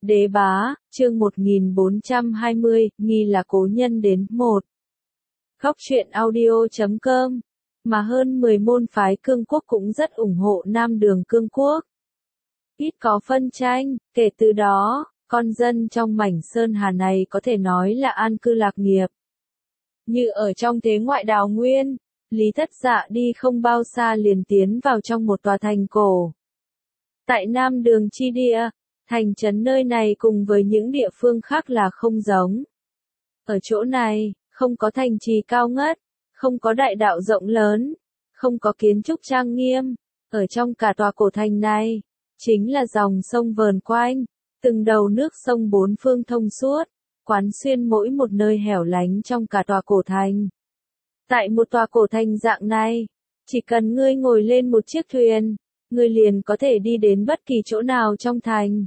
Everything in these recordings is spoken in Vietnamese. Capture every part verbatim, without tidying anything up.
Đế bá, chương một nghìn bốn trăm hai mươi, nghi là cố nhân đến. Một. Góc truyện audio chấm com. Mà hơn mười môn phái cương quốc cũng rất ủng hộ Nam Đường Cương Quốc. Ít có phân tranh, kể từ đó, con dân trong mảnh sơn hà này có thể nói là an cư lạc nghiệp. Như ở trong thế ngoại đào nguyên, Lý Thất Dạ đi không bao xa liền tiến vào trong một tòa thành cổ. Tại Nam Đường chi địa, thành trấn nơi này cùng với những địa phương khác là không giống. Ở chỗ này, không có thành trì cao ngất, không có đại đạo rộng lớn, không có kiến trúc trang nghiêm. Ở trong cả tòa cổ thành này, chính là dòng sông vờn quanh, từng đầu nước sông bốn phương thông suốt, quán xuyên mỗi một nơi hẻo lánh trong cả tòa cổ thành. Tại một tòa cổ thành dạng này, chỉ cần ngươi ngồi lên một chiếc thuyền, ngươi liền có thể đi đến bất kỳ chỗ nào trong thành.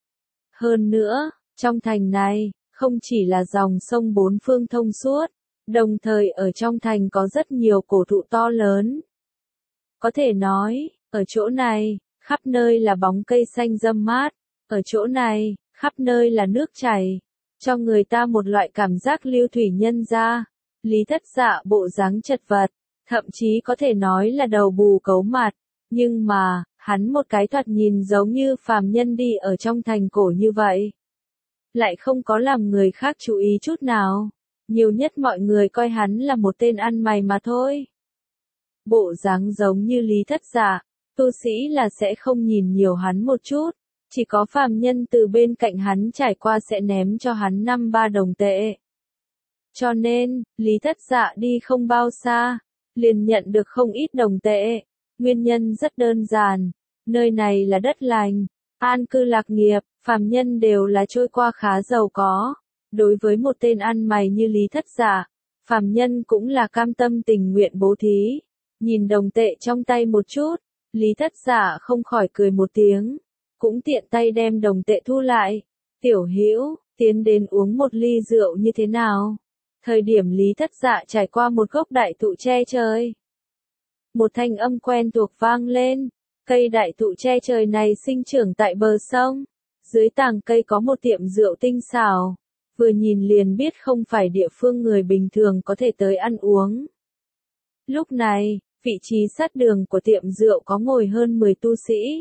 Hơn nữa, trong thành này, không chỉ là dòng sông bốn phương thông suốt, đồng thời ở trong thành có rất nhiều cổ thụ to lớn. Có thể nói, ở chỗ này, khắp nơi là bóng cây xanh râm mát, ở chỗ này, khắp nơi là nước chảy, cho người ta một loại cảm giác lưu thủy nhân ra. Lý Thất Dạ bộ dáng chật vật, thậm chí có thể nói là đầu bù cấu mặt, nhưng mà, hắn một cái thoạt nhìn giống như phàm nhân đi ở trong thành cổ như vậy. Lại không có làm người khác chú ý chút nào, nhiều nhất mọi người coi hắn là một tên ăn mày mà thôi. Bộ dáng giống như Lý Thất Dạ, tu sĩ là sẽ không nhìn nhiều hắn một chút, chỉ có phàm nhân từ bên cạnh hắn trải qua sẽ ném cho hắn năm ba đồng tệ. Cho nên, Lý Thất Dạ đi không bao xa, liền nhận được không ít đồng tệ. Nguyên nhân rất đơn giản, nơi này là đất lành, an cư lạc nghiệp, phàm nhân đều là trôi qua khá giàu có. Đối với một tên ăn mày như Lý Thất Dạ, phàm nhân cũng là cam tâm tình nguyện bố thí. Nhìn đồng tệ trong tay một chút, Lý Thất Dạ không khỏi cười một tiếng, cũng tiện tay đem đồng tệ thu lại. Tiểu Hữu, tiến đến uống một ly rượu như thế nào? Thời điểm Lý Thất Dạ trải qua một gốc đại thụ che trời, một thanh âm quen thuộc vang lên. Cây đại thụ che trời này sinh trưởng tại bờ sông, dưới tàng cây có một tiệm rượu tinh xảo, vừa nhìn liền biết không phải địa phương người bình thường có thể tới ăn uống. Lúc này, vị trí sát đường của tiệm rượu có ngồi hơn mười tu sĩ.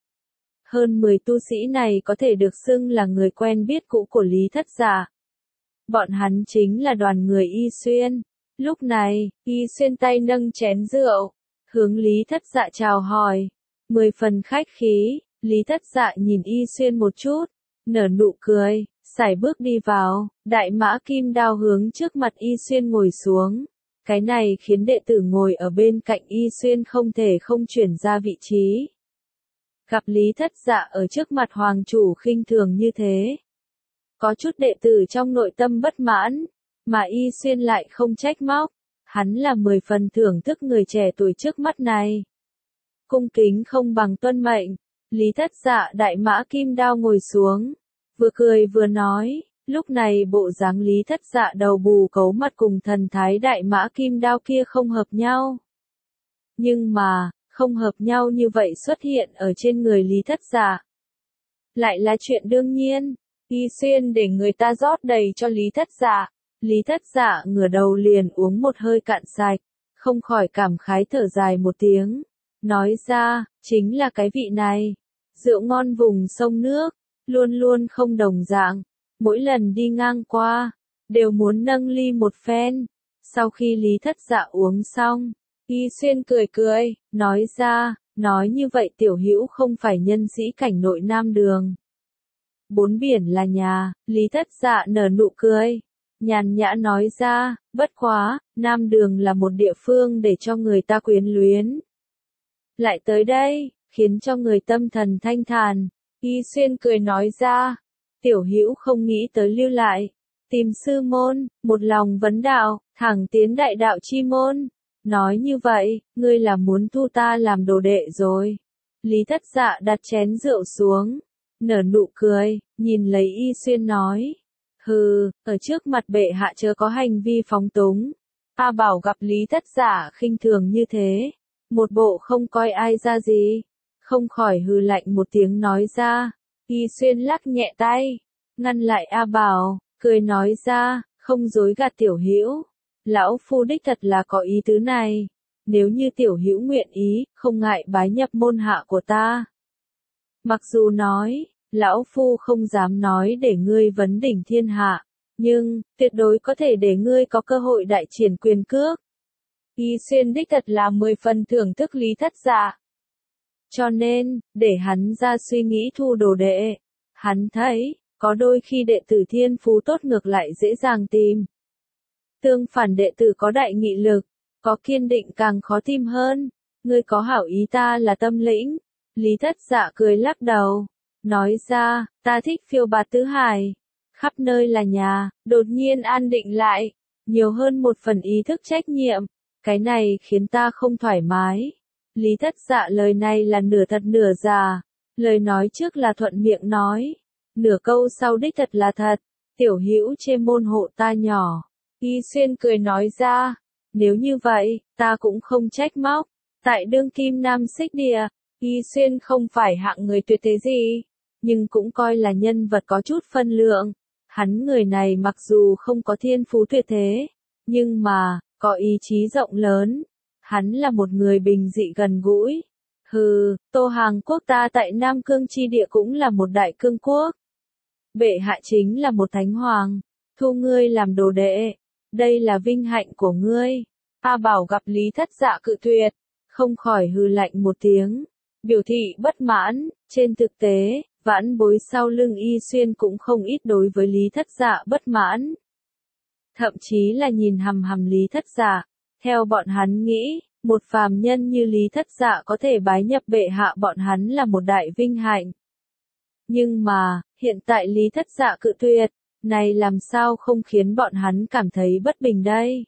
Hơn mười tu sĩ này có thể được xưng là người quen biết cũ của Lý Thất Dạ. Bọn hắn chính là đoàn người Y Xuyên. Lúc này, Y Xuyên tay nâng chén rượu, hướng Lý Thất Dạ chào hỏi. Mười phần khách khí, Lý Thất Dạ nhìn Y Xuyên một chút, nở nụ cười, sải bước đi vào, đại mã kim đao hướng trước mặt Y Xuyên ngồi xuống. Cái này khiến đệ tử ngồi ở bên cạnh Y Xuyên không thể không chuyển ra vị trí. Gặp Lý Thất Dạ ở trước mặt hoàng chủ khinh thường như thế, có chút đệ tử trong nội tâm bất mãn, mà Y Xuyên lại không trách móc, hắn là mười phần thưởng thức người trẻ tuổi trước mắt này. Cung kính không bằng tuân mệnh, Lý Thất Dạ đại mã kim đao ngồi xuống, vừa cười vừa nói, lúc này bộ dáng Lý Thất Dạ đầu bù cấu mặt cùng thần thái đại mã kim đao kia không hợp nhau. Nhưng mà, không hợp nhau như vậy xuất hiện ở trên người Lý Thất Dạ lại là chuyện đương nhiên. Y Xuyên để người ta rót đầy cho Lý Thất Dạ. Lý Thất Dạ ngửa đầu liền uống một hơi cạn sạch, không khỏi cảm khái thở dài một tiếng, nói ra, chính là cái vị này. Rượu ngon vùng sông nước, luôn luôn không đồng dạng, mỗi lần đi ngang qua, đều muốn nâng ly một phen. Sau khi Lý Thất Dạ uống xong, Y Xuyên cười cười, nói ra, nói như vậy Tiểu Hữu không phải nhân sĩ cảnh nội Nam Đường. Bốn biển là nhà, Lý Thất Dạ nở nụ cười, nhàn nhã nói ra, bất quá, Nam Đường là một địa phương để cho người ta quyến luyến. Lại tới đây, khiến cho người tâm thần thanh thản. Y Xuyên cười nói ra, Tiểu Hữu không nghĩ tới lưu lại, tìm sư môn, một lòng vấn đạo, thẳng tiến đại đạo chi môn. Nói như vậy, ngươi là muốn thu ta làm đồ đệ rồi. Lý Thất Dạ đặt chén rượu xuống, nở nụ cười, nhìn lấy Y Xuyên nói, hừ, ở trước mặt bệ hạ chớ có hành vi phóng túng. A Bảo gặp Lý Thất Dạ khinh thường như thế, một bộ không coi ai ra gì, không khỏi hừ lạnh một tiếng nói ra. Y Xuyên lắc nhẹ tay, ngăn lại A Bảo, cười nói ra, không dối gạt tiểu hữu. Lão phu đích thật là có ý tứ này. Nếu như tiểu hữu nguyện ý, không ngại bái nhập môn hạ của ta. Mặc dù nói, lão phu không dám nói để ngươi vấn đỉnh thiên hạ, nhưng, tuyệt đối có thể để ngươi có cơ hội đại triển quyền cước. Y Xuyên đích thật là mười phần thưởng thức Lý Thất Dạ. Cho nên, để hắn ra suy nghĩ thu đồ đệ. Hắn thấy, có đôi khi đệ tử thiên phú tốt ngược lại dễ dàng tìm. Tương phản đệ tử có đại nghị lực, có kiên định càng khó tìm hơn. Ngươi có hảo ý ta là tâm lĩnh. Lý Thất Dạ cười lắc đầu, nói ra, ta thích phiêu bạt tứ hải. Khắp nơi là nhà, đột nhiên an định lại, nhiều hơn một phần ý thức trách nhiệm. Cái này khiến ta không thoải mái. Lý Thất Dạ lời này là nửa thật nửa giả. Lời nói trước là thuận miệng nói, nửa câu sau đích thật là thật. Tiểu hữu chê môn hộ ta nhỏ. Y Xuyên cười nói ra, nếu như vậy, ta cũng không trách móc. Tại đương kim nam xích địa, Y Xuyên không phải hạng người tuyệt thế gì, nhưng cũng coi là nhân vật có chút phân lượng. Hắn người này mặc dù không có thiên phú tuyệt thế, nhưng mà, có ý chí rộng lớn. Hắn là một người bình dị gần gũi. Hừ, Tô Hàng quốc ta tại Nam Cương chi địa cũng là một đại cương quốc. Bệ hạ chính là một thánh hoàng, thu ngươi làm đồ đệ. Đây là vinh hạnh của ngươi. A Bảo gặp Lý Thất Dạ cự tuyệt, không khỏi hừ lạnh một tiếng, biểu thị bất mãn. Trên thực tế, vãn bối sau lưng Y Xuyên cũng không ít đối với Lý Thất Dạ bất mãn. Thậm chí là nhìn hằm hằm Lý Thất Dạ. Theo bọn hắn nghĩ, một phàm nhân như Lý Thất Dạ có thể bái nhập bệ hạ bọn hắn là một đại vinh hạnh. Nhưng mà, hiện tại Lý Thất Dạ cự tuyệt, này làm sao không khiến bọn hắn cảm thấy bất bình đây?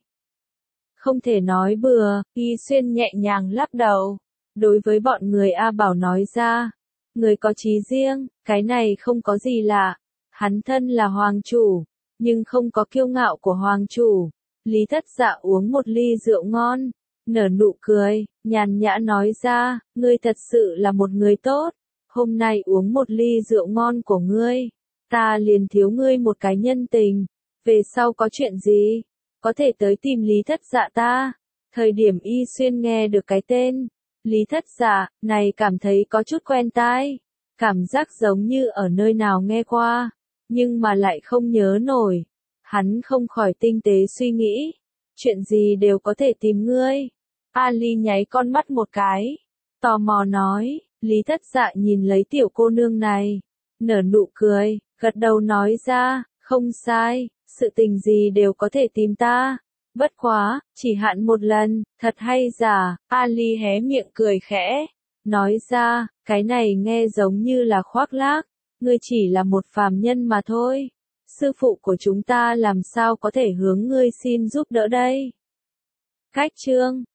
Không thể nói bừa, Y Xuyên nhẹ nhàng lắc đầu. Đối với bọn người A Bảo nói ra, người có chí riêng, cái này không có gì lạ. Hắn thân là hoàng chủ, nhưng không có kiêu ngạo của hoàng chủ. Lý Thất Dạ uống một ly rượu ngon, nở nụ cười, nhàn nhã nói ra, ngươi thật sự là một người tốt. Hôm nay uống một ly rượu ngon của ngươi, ta liền thiếu ngươi một cái nhân tình. Về sau có chuyện gì, có thể tới tìm Lý Thất Dạ ta. Thời điểm Y Xuyên nghe được cái tên Lý Thất Dạ này cảm thấy có chút quen tai, cảm giác giống như ở nơi nào nghe qua, nhưng mà lại không nhớ nổi. Hắn không khỏi tinh tế suy nghĩ, chuyện gì đều có thể tìm ngươi. Ali nháy con mắt một cái, tò mò nói. Lý Thất Dạ nhìn lấy tiểu cô nương này, nở nụ cười, gật đầu nói ra, không sai, sự tình gì đều có thể tìm ta. Bất quá, chỉ hạn một lần, thật hay giả. Ali hé miệng cười khẽ, nói ra, cái này nghe giống như là khoác lác, ngươi chỉ là một phàm nhân mà thôi. Sư phụ của chúng ta làm sao có thể hướng ngươi xin giúp đỡ đây? Cách chương